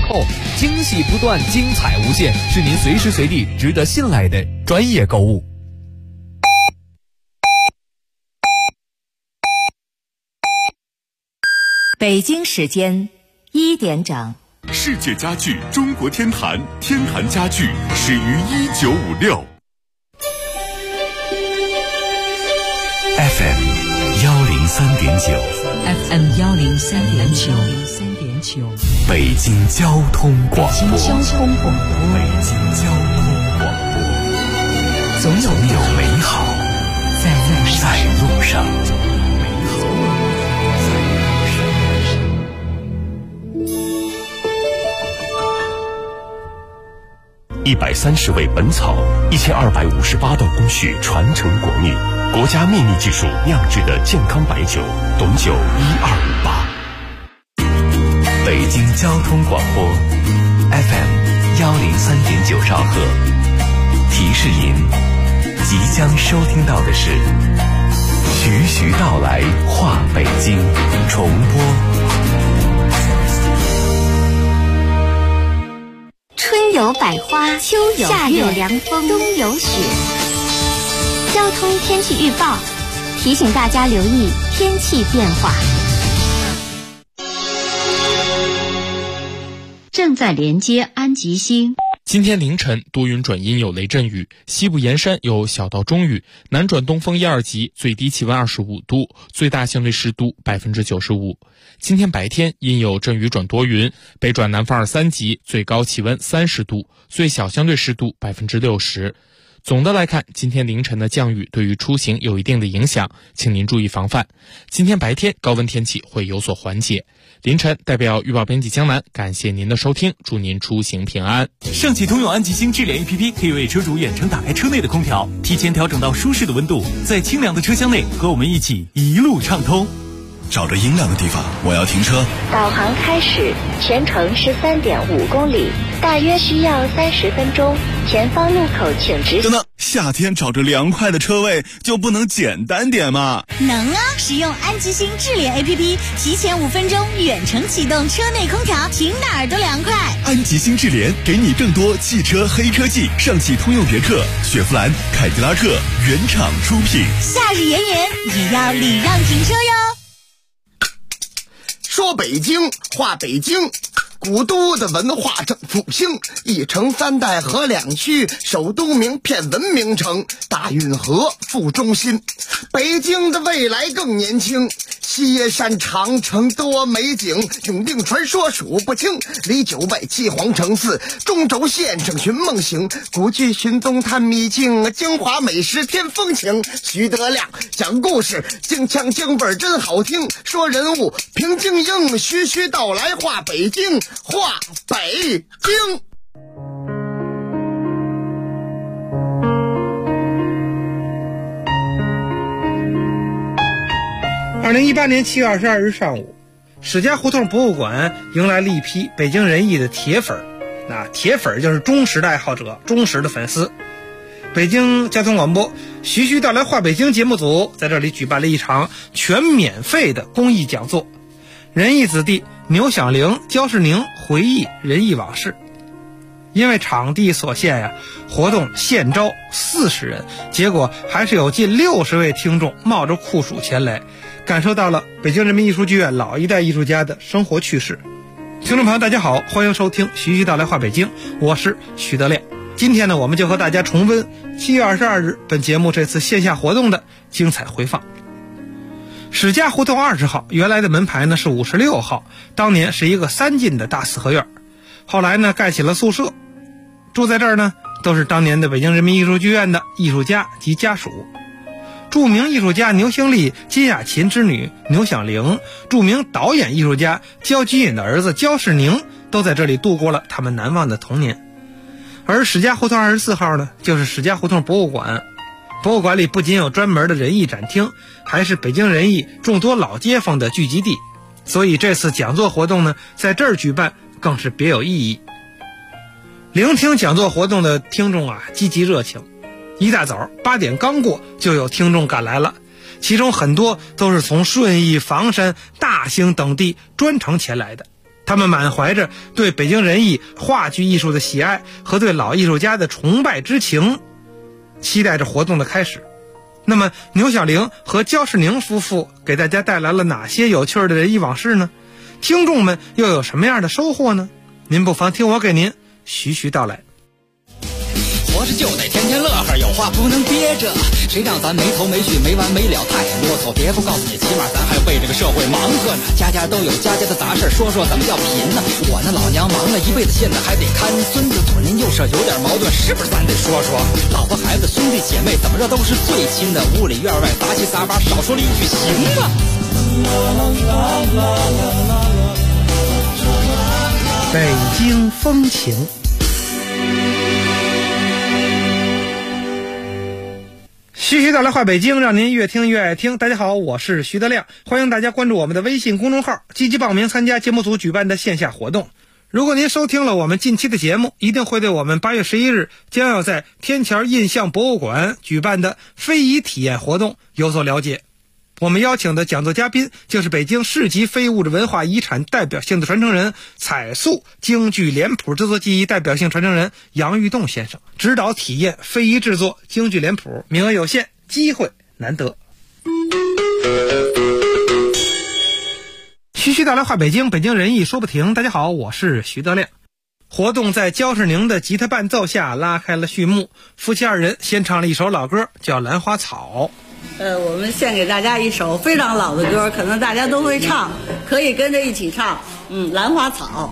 扣，惊喜不断，精彩无限，是您随时随地值得信赖的专业购物。 北京时间1点整。 世界家具中国天坛，天坛家具始于1956。FM 103.9 FM 103.9， 北京交通广播。 北京交通广播，总有美好在路上。 130味本草，1258道工序传承国秘，国家秘密技术酿制的健康白酒，董酒1258。 北京交通广播 FM 103.9兆赫，提示您即将收听到的是徐徐道来话北京重播。 春有百花，秋有夏有凉风，冬有雪。交通天气预报提醒大家留意天气变化。 正在连接安吉星。 今天凌晨多云转阴有雷阵雨，西部沿山有小到中雨，南转东风1、2级，最低气温25度，最大相对湿度95%。今天白天阴有阵雨转多云，北转南风2、3级，最高气温30度，最小相对湿度60%。总的来看，今天凌晨的降雨对于出行有一定的影响，请您注意防范。今天白天高温天气会有所缓解。凌晨代表预报编辑江南，感谢您的收听，祝您出行平安。 上汽通用安吉星智联 APP 可以为车主远程打开车内的空调，提前调整到舒适的温度，在清凉的车厢内和我们一起一路畅通。 找着阴凉的地方，我要停车。 导航开始，全程是3.5公里，大约需要30分钟。前方路口请直行。 等等，夏天找着凉快的车位就不能简单点吗？ 能啊！使用安吉星智联 APP， 提前5分钟远程启动车内空调，停哪儿都凉快。 安吉星智联给你更多汽车黑科技，上汽通用别克、雪佛兰、凯迪拉克原厂出品。 夏日炎炎也要礼让停车哟。 说北京话北京，古都的文化正复兴，一城3代河2区，首都名片文明城，大运河副中心。北京的未来更年轻，西山长城多美景，永定传说数不清，离9外7皇城4，中轴线上寻梦行，古剧寻踪探秘境，京华美食添风情。徐德亮讲故事，京腔京味真好听，说人物评京英，徐徐道来话北京，话北京。 2018年7月22日上午，史家胡同博物馆迎来了一批北京人艺的铁粉。那铁粉就是忠实的爱好者，忠实的粉丝。北京交通广播徐徐道来话北京节目组在这里举办了一场全免费的公益讲座，人艺子弟牛响铃、焦世宁回忆人艺往事。因为场地所限呀，活动现招40人，结果还是有近60位听众冒着酷暑前来，感受到了北京人民艺术剧院老一代艺术家的生活趣事。听众朋友大家好，欢迎收听徐徐道来话北京，我是徐德亮。今天呢，我们就和大家重温7月22日本节目这次线下活动的精彩回放。史家胡同20号原来的门牌呢是56号，当年是一个3进的大四合院，后来呢盖起了宿舍，住在这儿呢都是当年的北京人民艺术剧院的艺术家及家属。著名艺术家牛兴利、金雅琴之女牛响铃，著名导演艺术家焦菊隐的儿子焦世宁都在这里度过了他们难忘的童年。而史家胡同24号呢，就是史家胡同博物馆。博物馆里不仅有专门的人艺展厅，还是北京人艺众多老街坊的聚集地，所以这次讲座活动呢，在这儿举办更是别有意义。聆听讲座活动的听众啊，积极热情，一大早8点刚过就有听众赶来了，其中很多都是从顺义、房山、大兴等地专程前来的。 他们满怀着对北京人艺话剧艺术的喜爱和对老艺术家的崇拜之情，期待着活动的开始。那么牛小玲和焦世宁夫妇给大家带来了哪些有趣的人艺往事呢？听众们又有什么样的收获呢？您不妨听我给您徐徐道来。 活着就得天天乐呵，有话不能憋着，谁让咱没头没绪没完没了太啰嗦。别不告诉你，起码咱还为这个社会忙活呢。家家都有家家的杂事，说说怎么叫贫呢？我那老娘忙了一辈子，现在还得看孙子，左邻右舍有点矛盾，是不是咱得说说？老婆孩子兄弟姐妹怎么着都是最亲的，屋里院外杂七杂八，少说了一句行吗？ 北京风情。徐徐道来话北京，让您越听越爱听。大家好，我是徐德亮，欢迎大家关注我们的微信公众号，积极报名参加节目组举办的线下活动。如果您收听了我们近期的节目，一定会对我们8月11日将要在天桥印象博物馆举办的非遗体验活动有所了解。我们邀请的讲座嘉宾就是北京市级非物质文化遗产代表性的传承人、彩塑京剧脸谱制作技艺代表性传承人杨玉栋先生，指导体验非遗制作京剧脸谱，名额有限，机会难得。徐徐道来话北京，北京人艺说不停。大家好，我是徐德亮。活动在焦世宁的吉他伴奏下拉开了序幕，夫妻二人先唱了一首老歌，叫《兰花草》。 我们献给大家一首非常老的歌，可能大家都会唱，可以跟着一起唱。兰花草。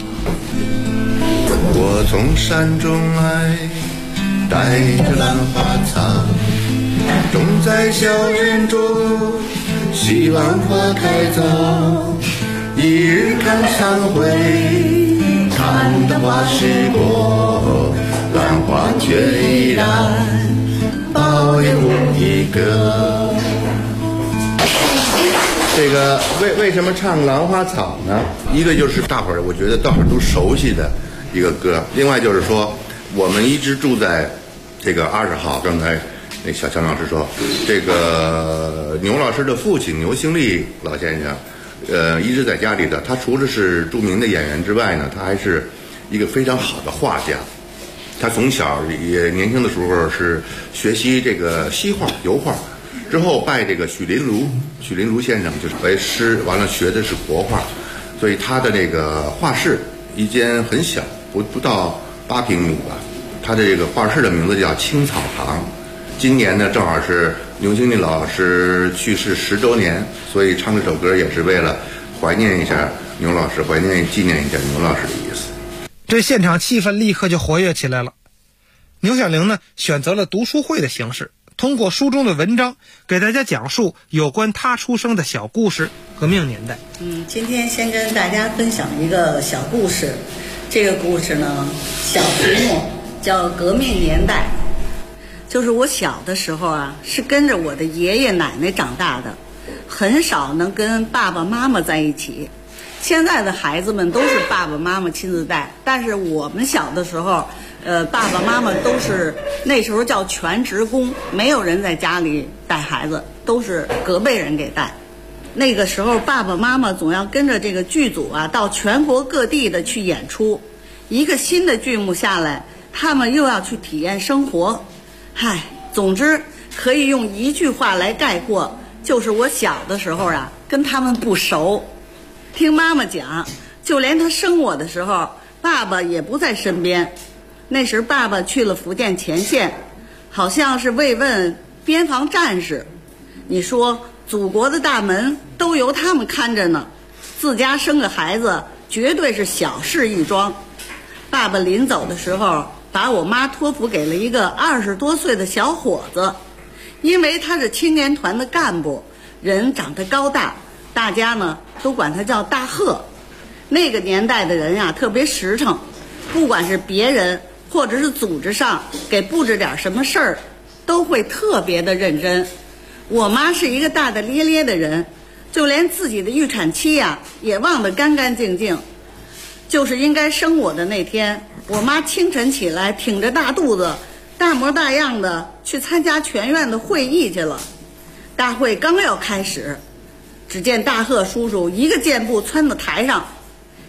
我从山中来，带着兰花草，种在小园中，希望花开早。一日看3回，看得花时过，兰花却依然抱有一个。这个为什么唱兰花草呢？一个就是大伙儿我觉得大伙儿都熟悉的一个歌，另外就是说我们一直住在这个20号，刚才那小强老师说，这个牛老师的父亲牛兴利老先生一直在家里的，他除了是著名的演员之外呢，他还是一个非常好的画家。他从小也年轻的时候是学习这个西画油画，之后拜这个许麟如先生就是为师，完了学的是国画，所以他的这个画室一间很小，不到8平米吧。他的这个画室的名字叫青草堂。今年呢正好是牛兴利老师去世10周年，所以唱这首歌也是为了怀念一下牛老师，纪念一下牛老师的意思。 这现场气氛立刻就活跃起来了。牛小玲呢选择了读书会的形式，通过书中的文章给大家讲述有关他出生的小故事，革命年代。 今天先跟大家分享一个小故事。这个故事呢，小题目叫革命年代。就是我小的时候啊，是跟着我的爷爷奶奶长大的，很少能跟爸爸妈妈在一起。现在的孩子们都是爸爸妈妈亲自带，但是我们小的时候爸爸妈妈都是那时候叫全职工，没有人在家里带孩子，都是隔辈人给带。那个时候爸爸妈妈总要跟着这个剧组啊到全国各地的去演出，一个新的剧目下来，他们又要去体验生活。总之可以用一句话来概括，就是我小的时候啊跟他们不熟。听妈妈讲，就连她生我的时候，爸爸也不在身边。那时爸爸去了福建前线，好像是慰问边防战士。你说祖国的大门都由他们看着呢，自家生个孩子绝对是小事一桩。爸爸临走的时候，把我妈托付给了一个20多岁的小伙子，因为他是青年团的干部，人长得高大，大家呢都管他叫大贺。那个年代的人呀特别实诚，不管是别人或者是组织上给布置点什么事儿，都会特别的认真。我妈是一个大大咧咧的人，就连自己的预产期呀也忘得干干净净。就是应该生我的那天，我妈清晨起来挺着大肚子，大模大样的去参加全院的会议去了。大会刚要开始，只见大贺叔叔一个箭步窜到台上，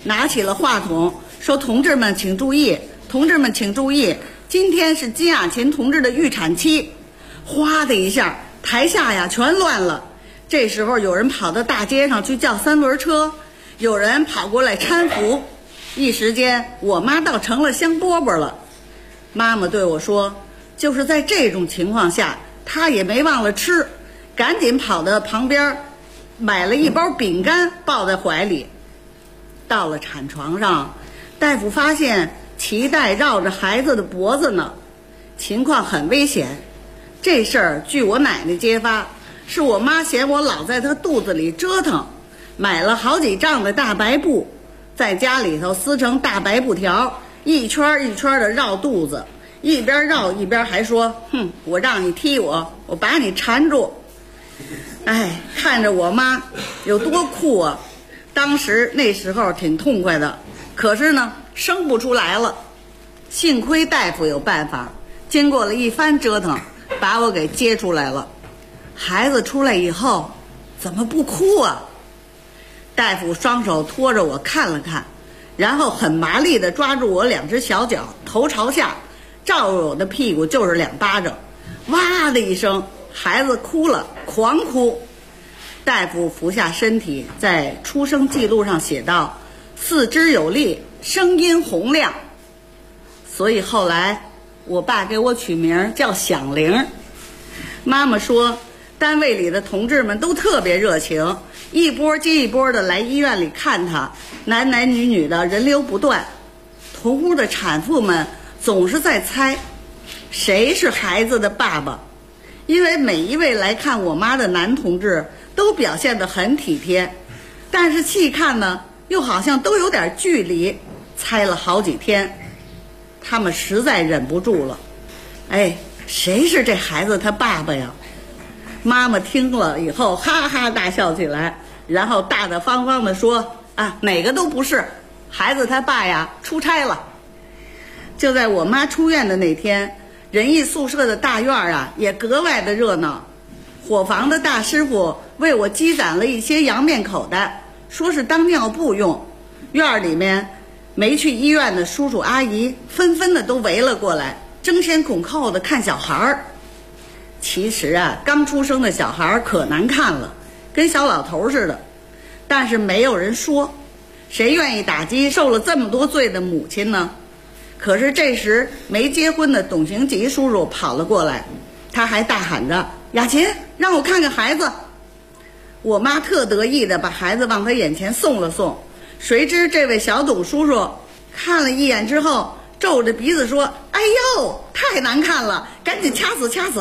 拿起了话筒说：“同志们请注意，同志们请注意，今天是金雅琴同志的预产期。”哗的一下，台下呀全乱了。这时候有人跑到大街上去叫3轮车，有人跑过来搀扶，一时间我妈倒成了香饽饽了。妈妈对我说，就是在这种情况下，她也没忘了吃，赶紧跑到旁边买了一包饼干抱在怀里。到了产床上，大夫发现脐带绕着孩子的脖子呢，情况很危险。这事儿据我奶奶揭发，是我妈嫌我老在她肚子里折腾，买了好几丈的大白布，在家里头撕成大白布条，一圈一圈的绕肚子，一边绕一边还说：“哼，我让你踢我，我把你缠住。”哎，看着我妈有多酷啊！当时那时候挺痛快的，可是呢生不出来了。幸亏大夫有办法，经过了一番折腾，把我给接出来了。孩子出来以后怎么不哭啊？大夫双手托着我看了看，然后很麻利地抓住我2只小脚，头朝下照着我的屁股就是2巴掌，哇的一声，孩子哭了，狂哭。大夫俯下身体，在出生记录上写道：“四肢有力，声音洪亮。”所以后来我爸给我取名叫响铃。妈妈说，单位里的同志们都特别热情，一波接一波的来医院里看他，男男女女的人流不断。同屋的产妇们总是在猜谁是孩子的爸爸，因为每一位来看我妈的男同志都表现得很体贴，但是细看呢又好像都有点距离，猜了好几天，他们实在忍不住了。哎，谁是这孩子他爸爸呀？妈妈听了以后哈哈大笑起来，然后大大方方地说：“啊，哪个都不是，孩子他爸呀出差了。”就在我妈出院的那天，仁义宿舍的大院啊也格外的热闹。伙房的大师傅为我积攒了一些洋面口袋，说是当尿布用。院里面没去医院的叔叔阿姨纷纷的都围了过来，争先恐后的看小孩儿。其实啊，刚出生的小孩可难看了，跟小老头似的，但是没有人说，谁愿意打击受了这么多罪的母亲呢？可是这时没结婚的董行吉叔叔跑了过来，他还大喊着：“雅琴，让我看看孩子。”我妈特得意的把孩子往他眼前送了送，谁知这位小董叔叔看了一眼之后，皱着鼻子说：“哎呦，太难看了，赶紧掐死掐死。”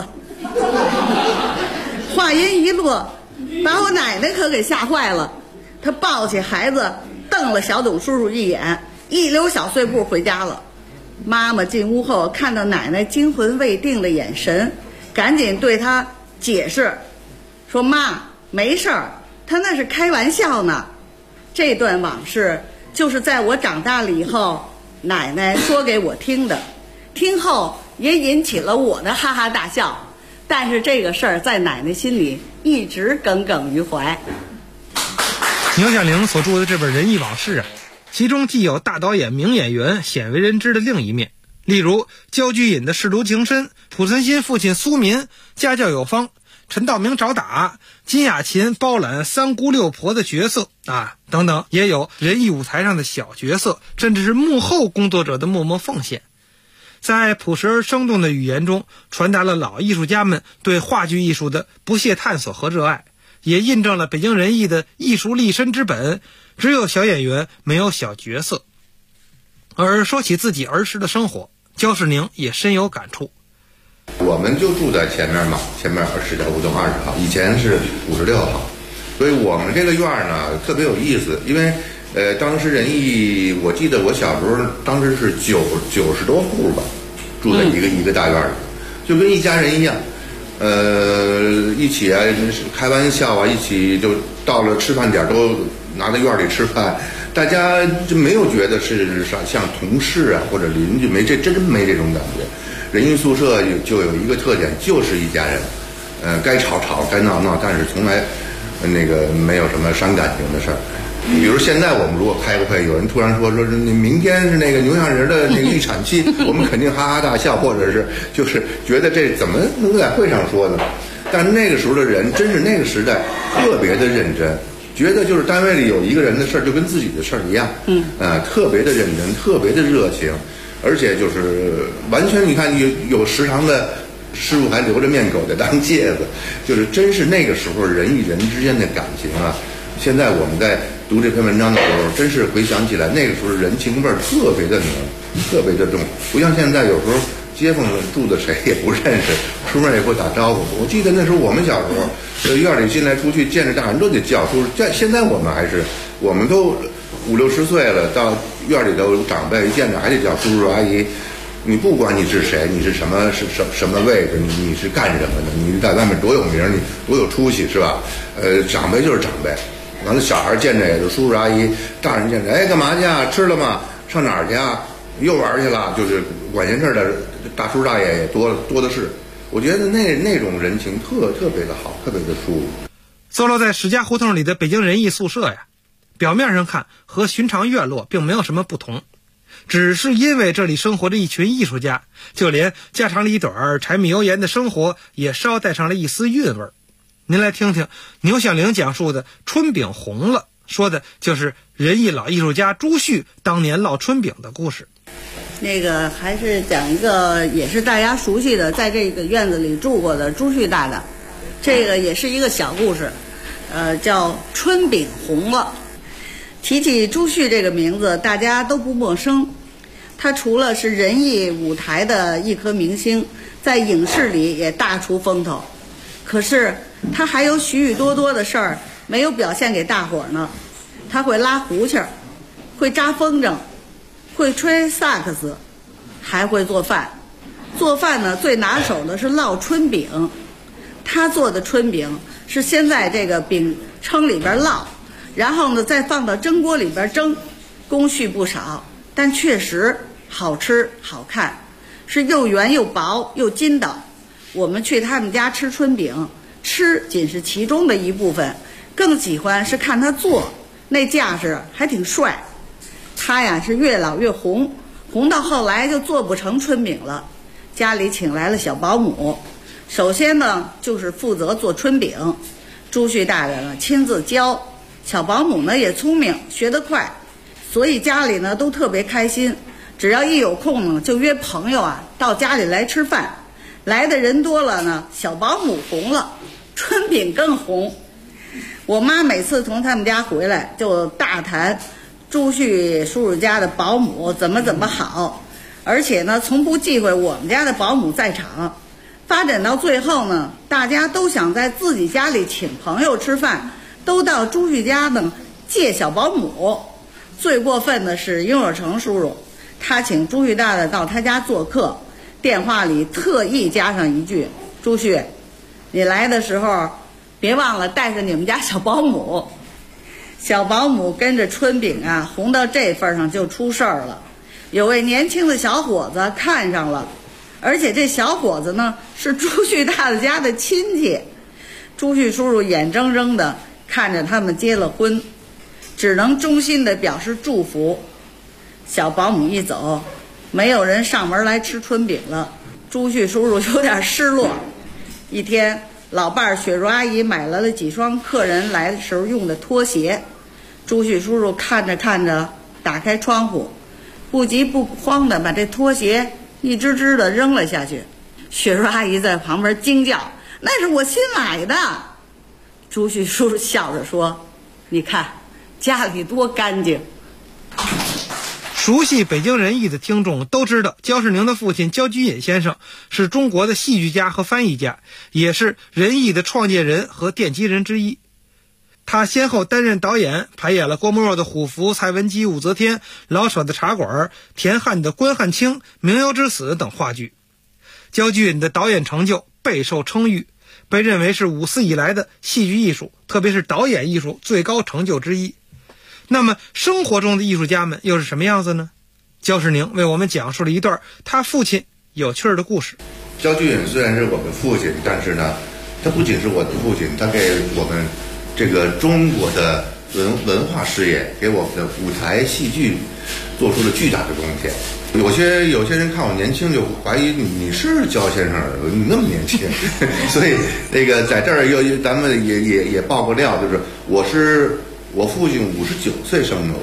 话音一落，把我奶奶可给吓坏了，她抱起孩子瞪了小董叔叔一眼，一溜小碎步回家了。妈妈进屋后看到奶奶惊魂未定的眼神，赶紧对她解释说：“妈，没事儿，她那是开玩笑呢。”这段往事就是在我长大了以后奶奶说给我听的，听后也引起了我的哈哈大笑，但是这个事儿在奶奶心里一直耿耿于怀。 牛小玲所著的这本《仁义往事》啊，其中既有大导演名演员鲜为人知的另一面，例如焦菊隐的仕途情深，濮存昕父亲苏民家教有方，陈道明找打，金雅琴包揽三姑六婆的角色啊，等等，也有仁义舞台上的小角色，甚至是幕后工作者的默默奉献，在朴实而生动的语言中传达了老艺术家们对话剧艺术的不懈探索和热爱，也印证了北京人艺的艺术立身之本，只有小演员，没有小角色。而说起自己儿时的生活，焦世宁也深有感触。 我们就住在前面嘛，前面10条胡同20号，以前是56号，所以我们这个院呢特别有意思，因为当时仁义，我记得我小时候当时是90多户吧，住在一个大院里，就跟一家人一样，一起啊开玩笑啊，一起就到了吃饭点都拿在院里吃饭，大家就没有觉得是像同事啊或者邻居，真没这种感觉。仁义宿舍就有一个特点，就是一家人，该吵吵，该闹闹，但是从来没有什么伤感情的事儿。 比如现在我们如果开个会，有人突然说你明天是那个牛相人的那个预产期，我们肯定哈哈大笑，或者是就是觉得这怎么能在会上说呢？但那个时候的人，真是那个时代特别的认真，觉得就是单位里有一个人的事儿就跟自己的事儿一样，特别的认真，特别的热情，而且就是完全你看有时常的师傅还留着面狗在当戒子，就是真是那个时候人与人之间的感情啊。现在我们在读这篇文章的时候，真是回想起来，那个时候人情味儿特别的浓，特别的重，不像现在有时候街坊住的谁也不认识，出门也不打招呼。我记得那时候我们小时候，院里进来出去见着大人都得叫叔叔。现在我们都50、60岁了，到院里头长辈一见着还得叫叔叔阿姨。你不管你是谁，你是什么位置，你是干什么的，你在外面多有名，你多有出息，是吧？长辈就是长辈。完了，小孩见着也就叔叔阿姨，大人见着干嘛去啊？吃了吗？上哪儿去啊？又玩去了？就是管闲事的大叔大爷也多的是。我觉得那种人情特别的好，特别的舒服。 坐落在史家胡同里的北京人艺宿舍呀，表面上看和寻常院落并没有什么不同，只是因为这里生活着一群艺术家，就连家长里短柴米油盐的生活也稍带上了一丝韵味。您来听听牛小玲讲述的春饼红了，说的就是人艺老艺术家朱旭当年烙春饼的故事。 那个还是讲一个也是大家熟悉的，在这个院子里住过的朱旭大大，这个也是一个小故事，叫春饼红了。提起朱旭这个名字，大家都不陌生。他除了是人艺舞台的一颗明星，在影视里也大出风头。可是他还有许许多多的事儿没有表现给大伙儿呢。他会拉胡琴，会扎风筝，会吹萨克斯，还会做饭。做饭呢，最拿手的是烙春饼。他做的春饼是先在这个饼铛里边烙，然后呢再放到蒸锅里边蒸，工序不少，但确实好吃好看，是又圆又薄又筋道。我们去他们家吃春饼，吃仅是其中的一部分，更喜欢是看他做，那架势还挺帅。他呀是越老越红到后来就做不成春饼了，家里请来了小保姆，首先呢就是负责做春饼，朱旭大人呢亲自教，小保姆呢也聪明学得快，所以家里呢都特别开心，只要一有空呢就约朋友啊到家里来吃饭。来的人多了呢，小保姆红了，春饼更红。我妈每次从他们家回来就大谈朱旭叔叔家的保姆怎么好，而且呢从不忌讳我们家的保姆在场。发展到最后呢，大家都想在自己家里请朋友吃饭，都到朱旭家呢借小保姆。最过分的是雍若成叔叔，他请朱旭大大到他家做客，电话里特意加上一句：朱旭，你来的时候别忘了带上你们家小保姆。小保姆跟着春饼啊红到这份上就出事儿了，有位年轻的小伙子看上了，而且这小伙子呢是朱旭大大家的亲戚。朱旭叔叔眼睁睁的看着他们结了婚，只能衷心的表示祝福。小保姆一走，没有人上门来吃春饼了，朱旭叔叔有点失落。一天，老伴儿雪茹阿姨买来了几双客人来的时候用的拖鞋，朱旭叔叔看着看着，打开窗户，不急不慌的把这拖鞋一只只的扔了下去。雪茹阿姨在旁边惊叫：“那是我新买的！”朱旭叔叔笑着说：“你看，家里多干净。” 熟悉北京人艺的听众都知道，焦世宁的父亲焦居隐先生是中国的戏剧家和翻译家，也是人艺的创建人和奠基人之一。他先后担任导演，排演了郭沫若的《虎符》、蔡文姬、武则天、老舍的《茶馆》、田汉的《关汉卿》、名优之死等话剧。焦居隐的导演成就备受称誉，被认为是5四以来的戏剧艺术，特别是导演艺术最高成就之一。那么生活中的艺术家们又是什么样子呢？焦世宁为我们讲述了一段他父亲有趣的故事。 焦居隐虽然是我的父亲，但是呢，他不仅是我的父亲，他给我们这个中国的文化事业，给我们的舞台戏剧做出了巨大的贡献。有些人看我年轻就怀疑你是焦先生儿子，你那么年轻，所以那个在这儿咱们也爆个料，就是我父亲59岁生的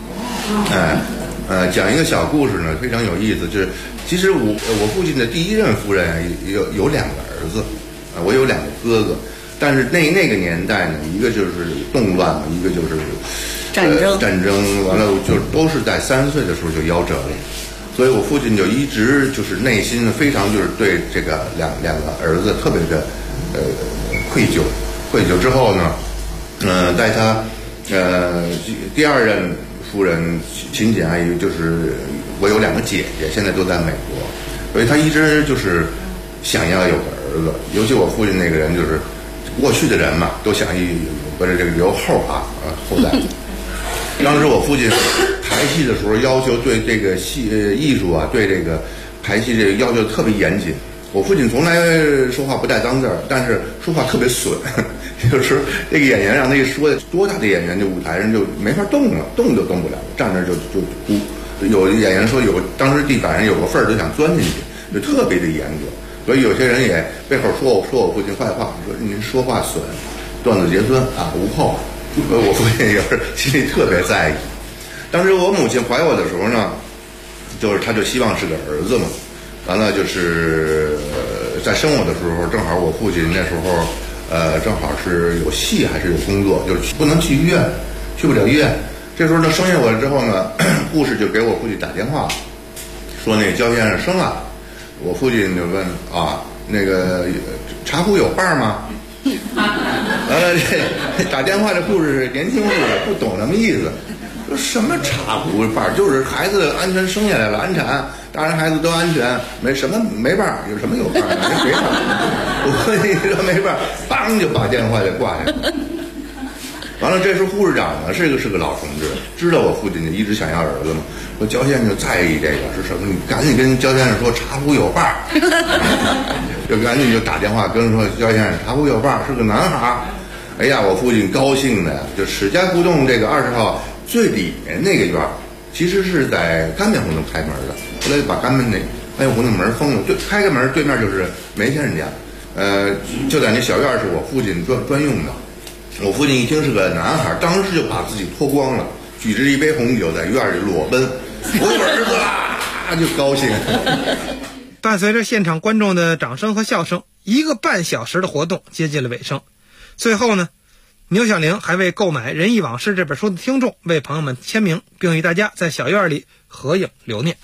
我，讲一个小故事呢，非常有意思，就是其实我父亲的第一任夫人有2个儿子，我有2个哥哥，但是那个年代呢，一个就是动乱嘛，一个就是战争，完了就都是在3岁的时候就夭折了。所以我父亲就一直就是内心非常就是对这个两个儿子特别的愧疚之后呢，在他第2任夫人秦简阿姨，就是我有2个姐姐，现在都在美国，所以他一直就是想要有个儿子，尤其我父亲那个人就是过去的人嘛，都想把这个留后代。当时我父亲排戏的时候要求对这个艺术啊，对这个排戏这个要求特别严谨。我父亲从来说话不带脏字儿，但是说话特别损。有时候这个演员让他一说，多大的演员这舞台上就没法动了，动都动不了，站那就哭。有演员说当时地板上有个缝儿都想钻进去，就特别的严格。所以有些人也背后说我父亲坏话，说您说话损，断子绝孙啊，无后。我父亲也是心里特别在意。当时我母亲怀我的时候呢，就是他就希望是个儿子嘛。完了就是在生我的时候，正好我父亲那时候正好是有戏还是有工作，就是不能去医院，去不了医院。这时候呢，生下我之后呢，护士就给我父亲打电话，说那个焦先生生了。我父亲就问那个茶壶有瓣吗？完了，这打电话的护士是年轻护士，不懂什么意思。说什么茶壶瓣，就是孩子安全生下来了，安产，大人孩子都安全，没瓣，有什么有瓣的？没瓣。我说没瓣，梆就把电话给挂下了。完了，这时候护士长呢是个老同志，知道我父亲就一直想要儿子嘛。说焦先生就在意这个是什么？你赶紧跟焦先生说茶壶有瓣，就赶紧就打电话跟说焦先生茶壶有瓣，是个男孩。哎呀，我父亲高兴的，就史家胡同这个20号最里面那个院，其实是在干面胡同开门的，后来把干面胡同门封了，就开个门对面就是梅先生家，就在那小院是我父亲专用的。我父亲一听是个男孩，当时就把自己脱光了，举着一杯红酒在院里裸奔，我有儿子啦，就高兴。 伴随着现场观众的掌声和笑声，1个半小时的活动接近了尾声。最后呢，牛小玲还为购买《仁义往事》这本书的听众为朋友们签名，并与大家在小院里合影留念。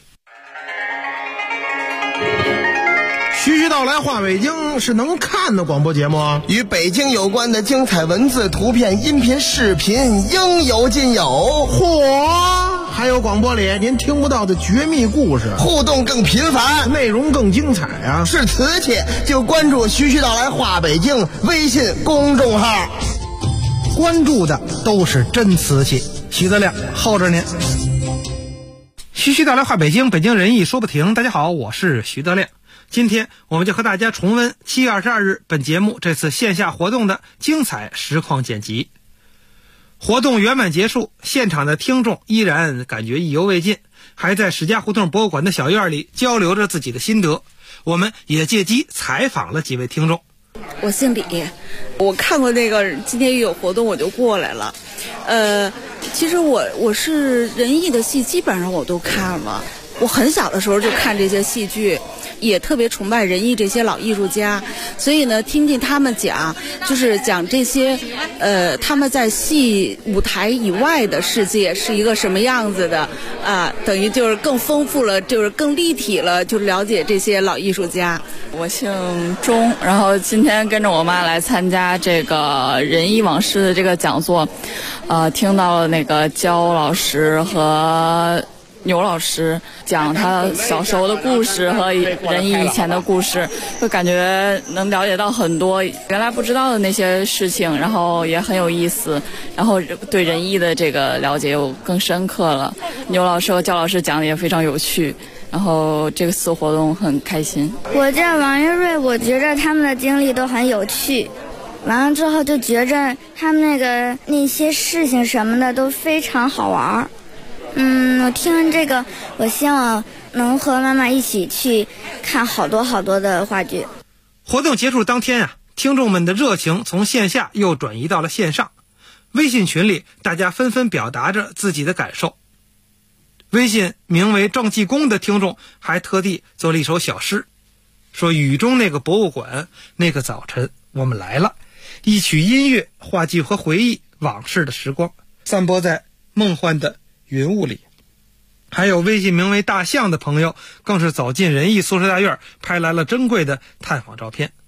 徐徐道来话北京是能看的广播节目啊， 与北京有关的精彩文字、图片、音频、视频应有尽有。 嚯！还有广播里您听不到的绝密故事， 互动更频繁， 内容更精彩啊！ 是瓷器就关注徐徐道来话北京微信公众号， 关注的都是真瓷器。徐德亮候着您。 徐徐道来话北京，北京人艺说不停。大家好，我是徐德亮。今天我们就和大家重温7月22日本节目这次线下活动的精彩实况剪辑。活动圆满结束，现场的听众依然感觉意犹未尽，还在史家胡同博物馆的小院里交流着自己的心得。我们也借机采访了几位听众。 我姓李，我看过那个今天有活动我就过来了。其实我是仁义的戏基本上我都看了，我很小的时候就看这些戏剧，也特别崇拜仁义这些老艺术家，所以呢，听听他们讲，就是讲这些，他们在戏舞台以外的世界是一个什么样子的啊，等于就是更丰富了，就是更立体了，就了解这些老艺术家。 我姓钟，然后今天跟着我妈来参加这个仁义往事的这个讲座，听到了那个焦老师和牛老师讲他小时候的故事和仁义以前的故事，会感觉能了解到很多原来不知道的那些事情，然后也很有意思，然后对仁义的这个了解又更深刻了。牛老师和焦老师讲的也非常有趣，然后这次活动很开心。 我叫王月瑞，我觉得他们的经历都很有趣。 完了之后就觉着他们那些事情什么的都非常好玩。我听完这个，我希望能和妈妈一起去看好多好多的话剧。 活动结束当天啊，听众们的热情从线下又转移到了线上。微信群里，大家纷纷表达着自己的感受。微信名为郑继公的听众还特地做了一首小诗，说雨中那个博物馆，那个早晨我们来了，一曲音乐，话剧和回忆往事的时光，散播在梦幻的云雾里。还有微信名为大象的朋友更是走进仁义宿舍大院，拍来了珍贵的探访照片。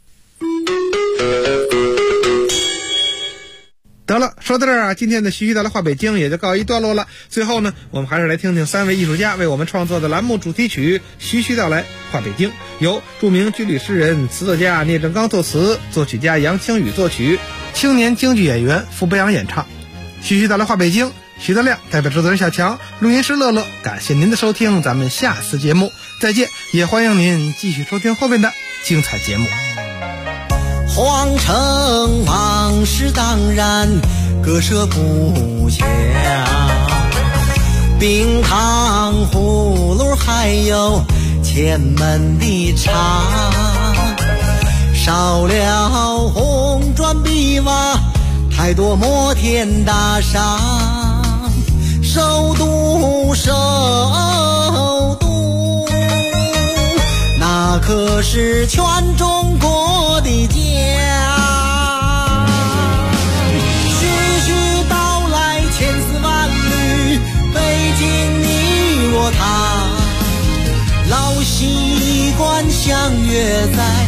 得了，说到这儿啊，今天的徐徐到来话北京也就告一段落了。最后呢，我们还是来听听3位艺术家为我们创作的栏目主题曲《徐徐到来话北京》，由著名军旅诗人、词作家聂政刚作词，作曲家杨清宇作曲，青年京剧演员傅博阳演唱。徐徐到来话北京，徐德亮代表制作人小强，录音师乐乐，感谢您的收听，咱们下次节目再见，也欢迎您继续收听后面的精彩节目。 皇城往事当然割舍不下，冰糖葫芦还有前门的茶，少了红砖碧瓦，太多摩天大厦，首都那可是全中国的家。徐徐道来千丝万缕，北京你我他，老习惯相约在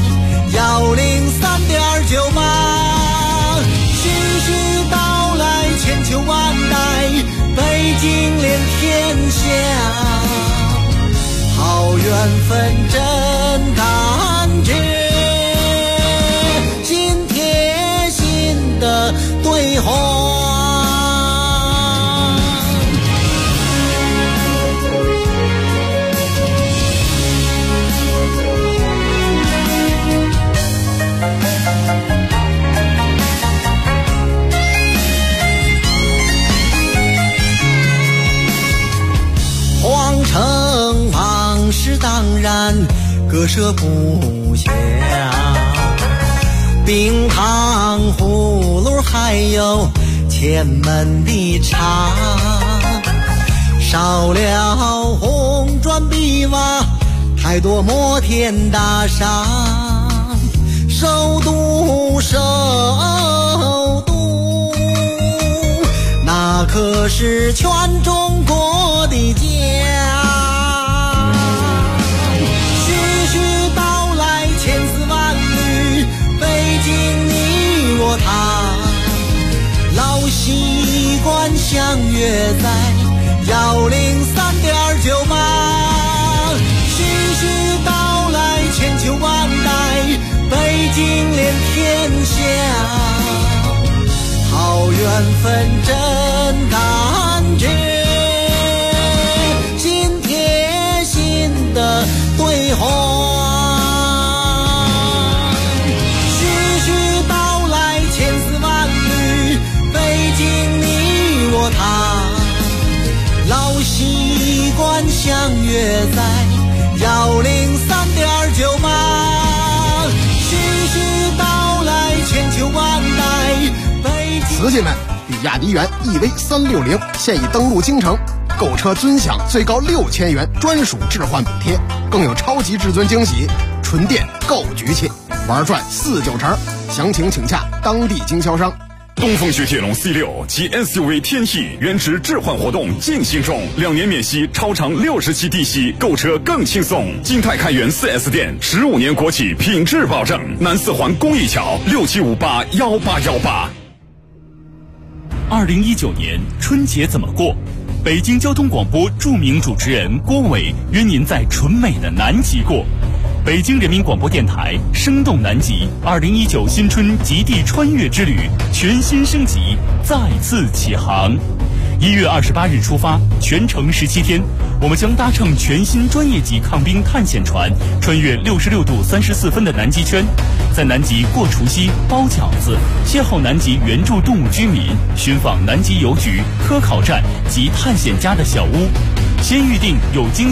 103.98。徐徐道来千秋万代，北京连天下，好缘分真感觉，心贴心的对话。皇城往事当然割舍不下，冰糖葫芦还有前门的茶，少了红砖碧瓦，太多摩天大厦，首都那可是全中国的家。徐徐道来千丝万缕，北京你我他，老习惯相约在103.98。徐徐道来千秋万代，北京连天下，好缘分真感觉，心贴心的对话。徐徐道来千丝万缕，北京你我他，老习惯相约在103.98。徐徐道来千秋万代， 瓷器们，比亚迪元 EV360现已登陆京城，购车尊享最高6000元专属置换补贴，更有超级至尊惊喜，纯电够局气，玩转4-9成。详情请洽当地经销商。 东风雪铁龙 C6 及 SUV 天翼原值置换活动进行中，2年免息，超长60期低息，购车更轻松。金泰开元 4S 店，15年国企品质保证。南四环公益桥67581818。 2019年春节怎么过？北京交通广播著名主持人郭伟约您在纯美的南极过。北京人民广播电台生动南极2019新春极地穿越之旅全新升级，再次启航。 1月28日出发，全程17天，我们将搭乘全新专业级抗冰探险船，穿越66度34分的南极圈，在南极过除夕、包饺子，邂逅南极原住动物居民，寻访南极邮局、科考站及探险家的小屋。先预定有惊喜